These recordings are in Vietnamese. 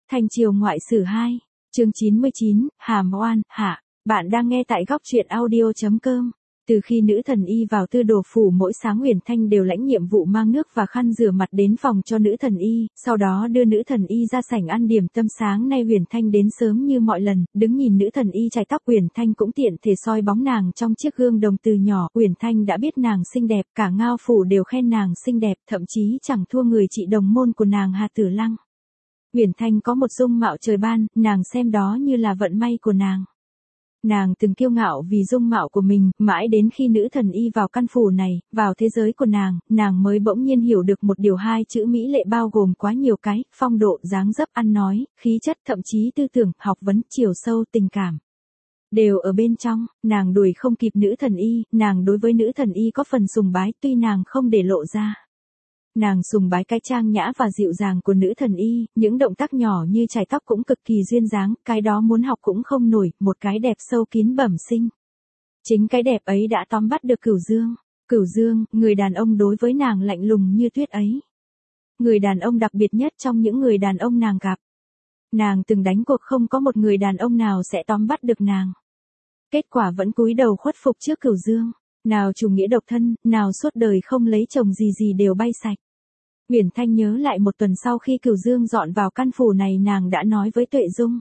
Thanh Triều Ngoại Sử 2, chương 99, Hàm Oan, hạ. Bạn đang nghe tại góc truyện audio.com. Từ khi nữ thần y vào Tư Đồ phủ, mỗi sáng Huyền Thanh đều lãnh nhiệm vụ mang nước và khăn rửa mặt đến phòng cho nữ thần y, sau đó đưa nữ thần y ra sảnh ăn điểm tâm. Sáng nay Huyền Thanh đến sớm như mọi lần, đứng nhìn nữ thần y chải tóc, Huyền Thanh cũng tiện thể soi bóng nàng trong chiếc gương đồng từ nhỏ. Huyền Thanh đã biết nàng xinh đẹp, cả Ngao phủ đều khen nàng xinh đẹp, thậm chí chẳng thua người chị đồng môn của nàng Hà Tử Lăng. Huyền Thanh có một dung mạo trời ban, nàng xem đó như là vận may của nàng. Nàng từng kiêu ngạo vì dung mạo của mình, mãi đến khi nữ thần y vào căn phủ này, vào thế giới của nàng mới bỗng nhiên hiểu được một điều: hai chữ mỹ lệ bao gồm quá nhiều cái: phong độ, dáng dấp, ăn nói, khí chất, thậm chí tư tưởng, học vấn, chiều sâu, tình cảm. Đều ở bên trong. Nàng đuổi không kịp nữ thần y, nàng đối với nữ thần y có phần sùng bái, tuy nàng không để lộ ra. Nàng sùng bái cái trang nhã và dịu dàng của nữ thần y, những động tác nhỏ như chải tóc cũng cực kỳ duyên dáng, cái đó muốn học cũng không nổi, một cái đẹp sâu kín bẩm sinh. Chính cái đẹp ấy đã tóm bắt được Cửu Dương. Cửu Dương, người đàn ông đối với nàng lạnh lùng như tuyết ấy. Người đàn ông đặc biệt nhất trong những người đàn ông nàng gặp. Nàng từng đánh cuộc không có một người đàn ông nào sẽ tóm bắt được nàng. Kết quả vẫn cúi đầu khuất phục trước Cửu Dương. Nào chủ nghĩa độc thân, nào suốt đời không lấy chồng gì đều bay sạch. Huyền Thanh nhớ lại một tuần sau khi Cửu Dương dọn vào căn phủ này, nàng đã nói với Tuệ Dung.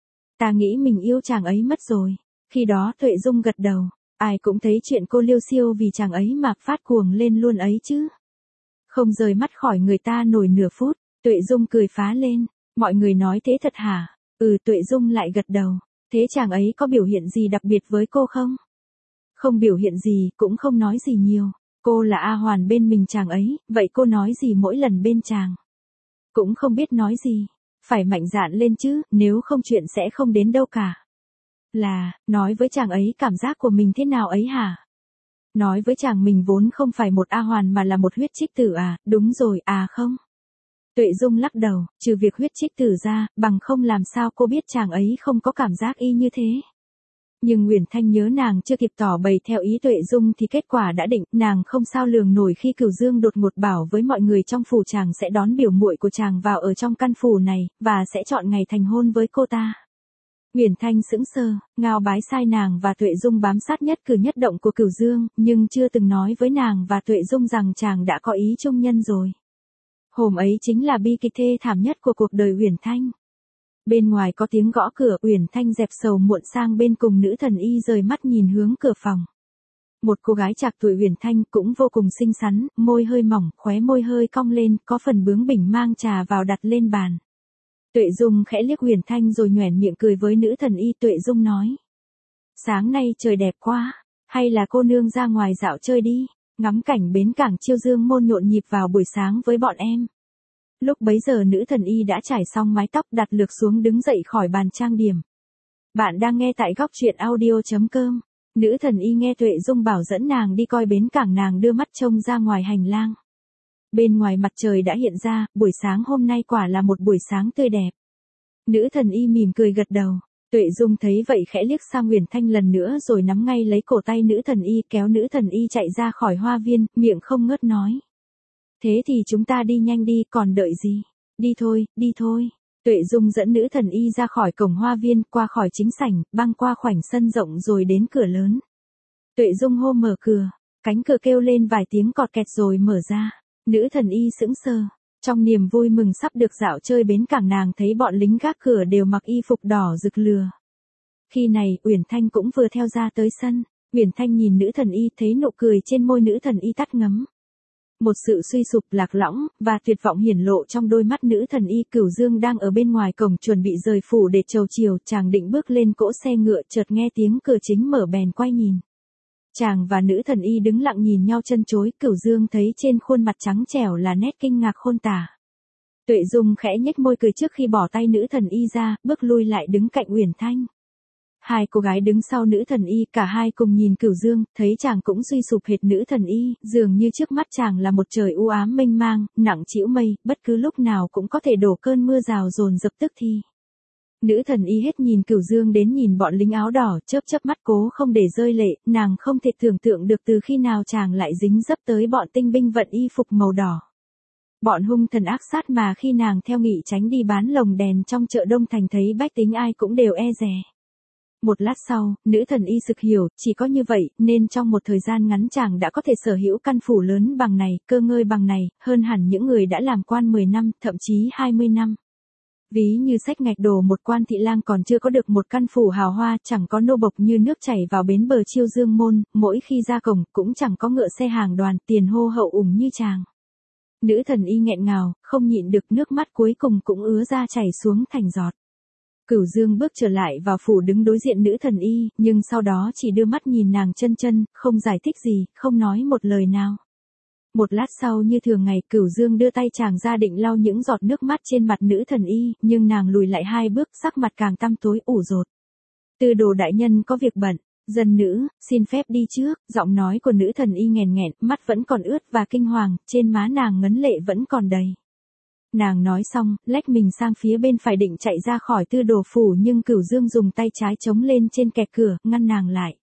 Ta nghĩ mình yêu chàng ấy mất rồi. Khi đó Tuệ Dung gật đầu. Ai cũng thấy chuyện cô liêu xiêu vì chàng ấy mà phát cuồng lên luôn ấy chứ. Không rời mắt khỏi người ta nổi nửa phút. Tuệ Dung cười phá lên. Mọi người nói thế thật hả? Tuệ Dung lại gật đầu. Thế chàng ấy có biểu hiện gì đặc biệt với cô không? Không biểu hiện gì, cũng không nói gì nhiều. Cô là A Hoàn bên mình chàng ấy, vậy cô nói gì mỗi lần bên chàng? Cũng không biết nói gì. Phải mạnh dạn lên chứ, nếu không chuyện sẽ không đến đâu cả. Nói với chàng ấy cảm giác của mình thế nào ấy hả? Nói với chàng mình vốn không phải một A Hoàn mà là một huyết trích tử à? Đúng rồi, không. Tuệ Dung lắc đầu, trừ việc huyết trích tử ra, bằng không làm sao cô biết chàng ấy không có cảm giác y như thế. Nhưng Huyền Thanh nhớ nàng chưa kịp tỏ bày theo ý Tuệ Dung thì kết quả đã định, nàng không sao lường nổi khi Cửu Dương đột ngột bảo với mọi người trong phủ chàng sẽ đón biểu muội của chàng vào ở trong căn phủ này, và sẽ chọn ngày thành hôn với cô ta. Huyền Thanh sững sờ, Ngao Bái sai nàng và Tuệ Dung bám sát nhất cử nhất động của Cửu Dương, nhưng chưa từng nói với nàng và Tuệ Dung rằng chàng đã có ý chung nhân rồi. Hôm ấy chính là bi kịch thê thảm nhất của cuộc đời Huyền Thanh. Bên ngoài có tiếng gõ cửa, Huyền Thanh dẹp sầu muộn sang bên cùng nữ thần y, rời mắt nhìn hướng cửa phòng. Một cô gái trạc tuổi Huyền Thanh, cũng vô cùng xinh xắn, môi hơi mỏng, khóe môi hơi cong lên, có phần bướng bỉnh, mang trà vào đặt lên bàn. Tuệ Dung khẽ liếc Huyền Thanh rồi nhoẻn miệng cười với nữ thần y. Tuệ Dung nói: sáng nay trời đẹp quá, hay là cô nương ra ngoài dạo chơi đi, ngắm cảnh bến cảng Chiêu Dương Môn nhộn nhịp vào buổi sáng với bọn em. Lúc bấy giờ nữ thần y đã trải xong mái tóc, đặt lược xuống, đứng dậy khỏi bàn trang điểm. Bạn đang nghe tại góc truyện audio.com. Nữ thần y nghe Tuệ Dung bảo dẫn nàng đi coi bến cảng, nàng đưa mắt trông ra ngoài hành lang. Bên ngoài mặt trời đã hiện ra, buổi sáng hôm nay quả là một buổi sáng tươi đẹp. Nữ thần y mỉm cười gật đầu. Tuệ Dung thấy vậy khẽ liếc sang Huyền Thanh lần nữa rồi nắm ngay lấy cổ tay nữ thần y, kéo nữ thần y chạy ra khỏi hoa viên, miệng không ngớt nói: thế thì chúng ta đi nhanh đi, còn đợi gì? Đi thôi. Tuệ Dung dẫn nữ thần y ra khỏi cổng hoa viên, qua khỏi chính sảnh, băng qua khoảnh sân rộng rồi đến cửa lớn. Tuệ Dung hô mở cửa, cánh cửa kêu lên vài tiếng cọt kẹt rồi mở ra. Nữ thần y sững sờ, trong niềm vui mừng sắp được dạo chơi bến cảng, nàng thấy bọn lính gác cửa đều mặc y phục đỏ rực lửa. Khi này, Huyền Thanh cũng vừa theo ra tới sân. Huyền Thanh nhìn nữ thần y, thấy nụ cười trên môi nữ thần y tắt ngấm. Một sự suy sụp, lạc lõng và tuyệt vọng hiển lộ trong đôi mắt nữ thần y. Cửu Dương đang ở bên ngoài cổng chuẩn bị rời phủ để chầu chiều, chàng định bước lên cỗ xe ngựa, chợt nghe tiếng cửa chính mở, bèn quay nhìn. Chàng và nữ thần y đứng lặng nhìn nhau chân chối. Cửu Dương thấy trên khuôn mặt trắng trẻo là nét kinh ngạc khôn tả. Tuệ Dung khẽ nhếch môi cười trước khi bỏ tay nữ thần y ra, bước lui lại đứng cạnh Huyền Thanh. Hai cô gái đứng sau nữ thần y, cả hai cùng nhìn Cửu Dương, thấy chàng cũng suy sụp hệt nữ thần y, dường như trước mắt chàng là một trời u ám mênh mang, nặng trĩu mây, bất cứ lúc nào cũng có thể đổ cơn mưa rào dồn dập tức thì. Nữ thần y hết nhìn Cửu Dương đến nhìn bọn lính áo đỏ, chớp mắt cố không để rơi lệ, nàng không thể tưởng tượng được từ khi nào chàng lại dính dấp tới bọn tinh binh vận y phục màu đỏ. Bọn hung thần ác sát mà khi nàng theo Nghị tránh đi bán lồng đèn trong chợ Đông Thành thấy bách tính ai cũng đều e dè. Một lát sau, nữ thần y sực hiểu, chỉ có như vậy, nên trong một thời gian ngắn chàng đã có thể sở hữu căn phủ lớn bằng này, cơ ngơi bằng này, hơn hẳn những người đã làm quan 10 năm, thậm chí 20 năm. Ví như sách ngạch đồ một quan thị lang còn chưa có được một căn phủ hào hoa, chẳng có nô bộc như nước chảy vào bến bờ Chiêu Dương môn, mỗi khi ra cổng, cũng chẳng có ngựa xe hàng đoàn, tiền hô hậu ủng như chàng. Nữ thần y nghẹn ngào, không nhịn được nước mắt cuối cùng cũng ứa ra chảy xuống thành giọt. Cửu Dương bước trở lại vào phủ đứng đối diện nữ thần y, nhưng sau đó chỉ đưa mắt nhìn nàng chân chân, không giải thích gì, không nói một lời nào. Một lát sau như thường ngày, Cửu Dương đưa tay chàng ra định lau những giọt nước mắt trên mặt nữ thần y, nhưng nàng lùi lại 2 bước, sắc mặt càng tăm tối ủ rột. Tư đồ đại nhân có việc bận, dân nữ, xin phép đi trước, giọng nói của nữ thần y nghèn nghẹn, mắt vẫn còn ướt và kinh hoàng, trên má nàng ngấn lệ vẫn còn đầy. Nàng nói xong, lách mình sang phía bên phải định chạy ra khỏi Tư đồ phủ nhưng Cửu Dương dùng tay trái chống lên trên kẹt cửa, ngăn nàng lại.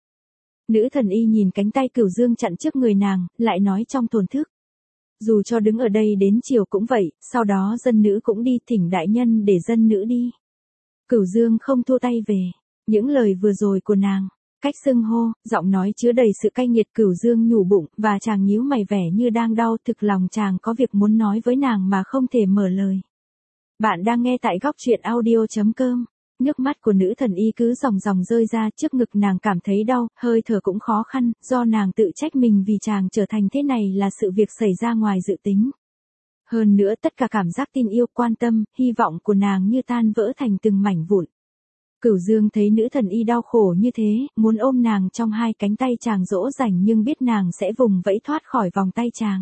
Nữ thần y nhìn cánh tay Cửu Dương chặn trước người nàng, lại nói trong thổn thức. Dù cho đứng ở đây đến chiều cũng vậy, sau đó dân nữ cũng đi, thỉnh đại nhân để dân nữ đi. Cửu Dương không thua tay về. Những lời vừa rồi của nàng, cách xưng hô, giọng nói chứa đầy sự cay nghiệt, Cửu Dương nhủ bụng, và chàng nhíu mày vẻ như đang đau, thực lòng chàng có việc muốn nói với nàng mà không thể mở lời. Bạn đang nghe tại góc truyện audio.com. Nước mắt của nữ thần y cứ dòng dòng rơi ra, trước ngực nàng cảm thấy đau, hơi thở cũng khó khăn, do nàng tự trách mình vì chàng trở thành thế này là sự việc xảy ra ngoài dự tính. Hơn nữa tất cả cảm giác tin yêu, quan tâm, hy vọng của nàng như tan vỡ thành từng mảnh vụn. Cửu Dương thấy nữ thần y đau khổ như thế, muốn ôm nàng trong 2 cánh tay chàng dỗ dành nhưng biết nàng sẽ vùng vẫy thoát khỏi vòng tay chàng.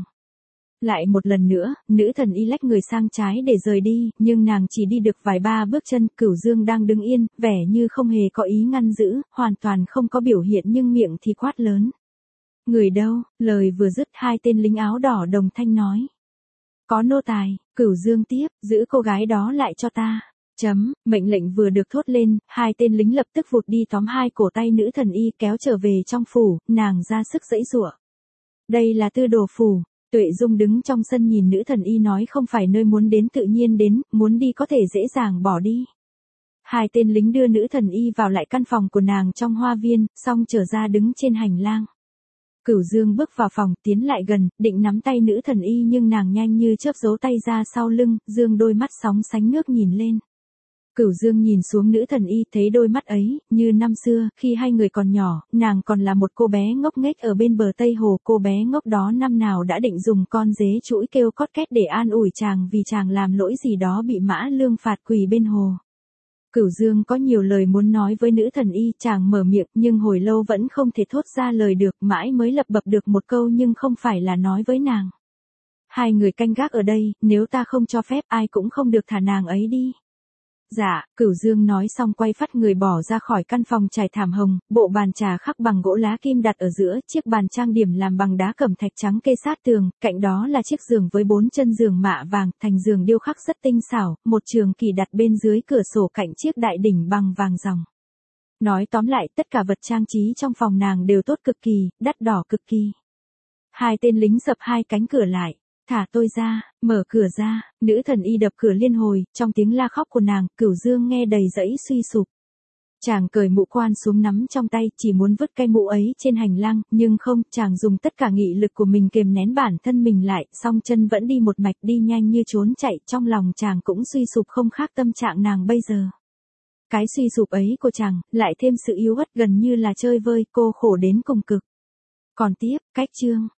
Lại một lần nữa, nữ thần y lách người sang trái để rời đi, nhưng nàng chỉ đi được vài 3 bước chân, Cửu Dương đang đứng yên, vẻ như không hề có ý ngăn giữ, hoàn toàn không có biểu hiện nhưng miệng thì quát lớn. Người đâu? Lời vừa dứt 2 tên lính áo đỏ đồng thanh nói. Có nô tài. Cửu Dương tiếp, giữ cô gái đó lại cho ta. Mệnh lệnh vừa được thốt lên, 2 tên lính lập tức vụt đi tóm 2 cổ tay nữ thần y kéo trở về trong phủ, nàng ra sức giãy giụa. Đây là Tư đồ phủ. Tuệ Dung đứng trong sân nhìn nữ thần y nói không phải nơi muốn đến tự nhiên đến, muốn đi có thể dễ dàng bỏ đi. 2 tên lính đưa nữ thần y vào lại căn phòng của nàng trong hoa viên, xong trở ra đứng trên hành lang. Cửu Dương bước vào phòng, tiến lại gần, định nắm tay nữ thần y nhưng nàng nhanh như chớp giấu tay ra sau lưng, dương đôi mắt sóng sánh nước nhìn lên. Cửu Dương nhìn xuống nữ thần y, thấy đôi mắt ấy, như năm xưa, khi 2 người còn nhỏ, nàng còn là một cô bé ngốc nghếch ở bên bờ Tây Hồ, cô bé ngốc đó năm nào đã định dùng con dế trũi kêu cót két để an ủi chàng vì chàng làm lỗi gì đó bị Mã Lương phạt quỳ bên hồ. Cửu Dương có nhiều lời muốn nói với nữ thần y, chàng mở miệng nhưng hồi lâu vẫn không thể thốt ra lời được, mãi mới lập bập được một câu nhưng không phải là nói với nàng. 2 người canh gác ở đây, nếu ta không cho phép ai cũng không được thả nàng ấy đi. Dạ, Cửu Dương nói xong quay phắt người bỏ ra khỏi căn phòng trải thảm hồng, bộ bàn trà khắc bằng gỗ lá kim đặt ở giữa, chiếc bàn trang điểm làm bằng đá cẩm thạch trắng kê sát tường, cạnh đó là chiếc giường với 4 chân giường mạ vàng, thành giường điêu khắc rất tinh xảo, một trường kỳ đặt bên dưới cửa sổ cạnh chiếc đại đỉnh bằng vàng ròng. Nói tóm lại, tất cả vật trang trí trong phòng nàng đều tốt cực kỳ, đắt đỏ cực kỳ. 2 tên lính dập 2 cánh cửa lại. Thả tôi ra, mở cửa ra, nữ thần y đập cửa liên hồi, trong tiếng la khóc của nàng, Cửu Dương nghe đầy dẫy suy sụp. Chàng cởi mũ quan xuống nắm trong tay, chỉ muốn vứt cái mũ ấy trên hành lang, nhưng không, chàng dùng tất cả nghị lực của mình kềm nén bản thân mình lại, song chân vẫn đi một mạch, đi nhanh như trốn chạy, trong lòng chàng cũng suy sụp không khác tâm trạng nàng bây giờ. Cái suy sụp ấy của chàng, lại thêm sự yếu ớt gần như là chơi vơi, cô khổ đến cùng cực. Còn tiếp, cách chương.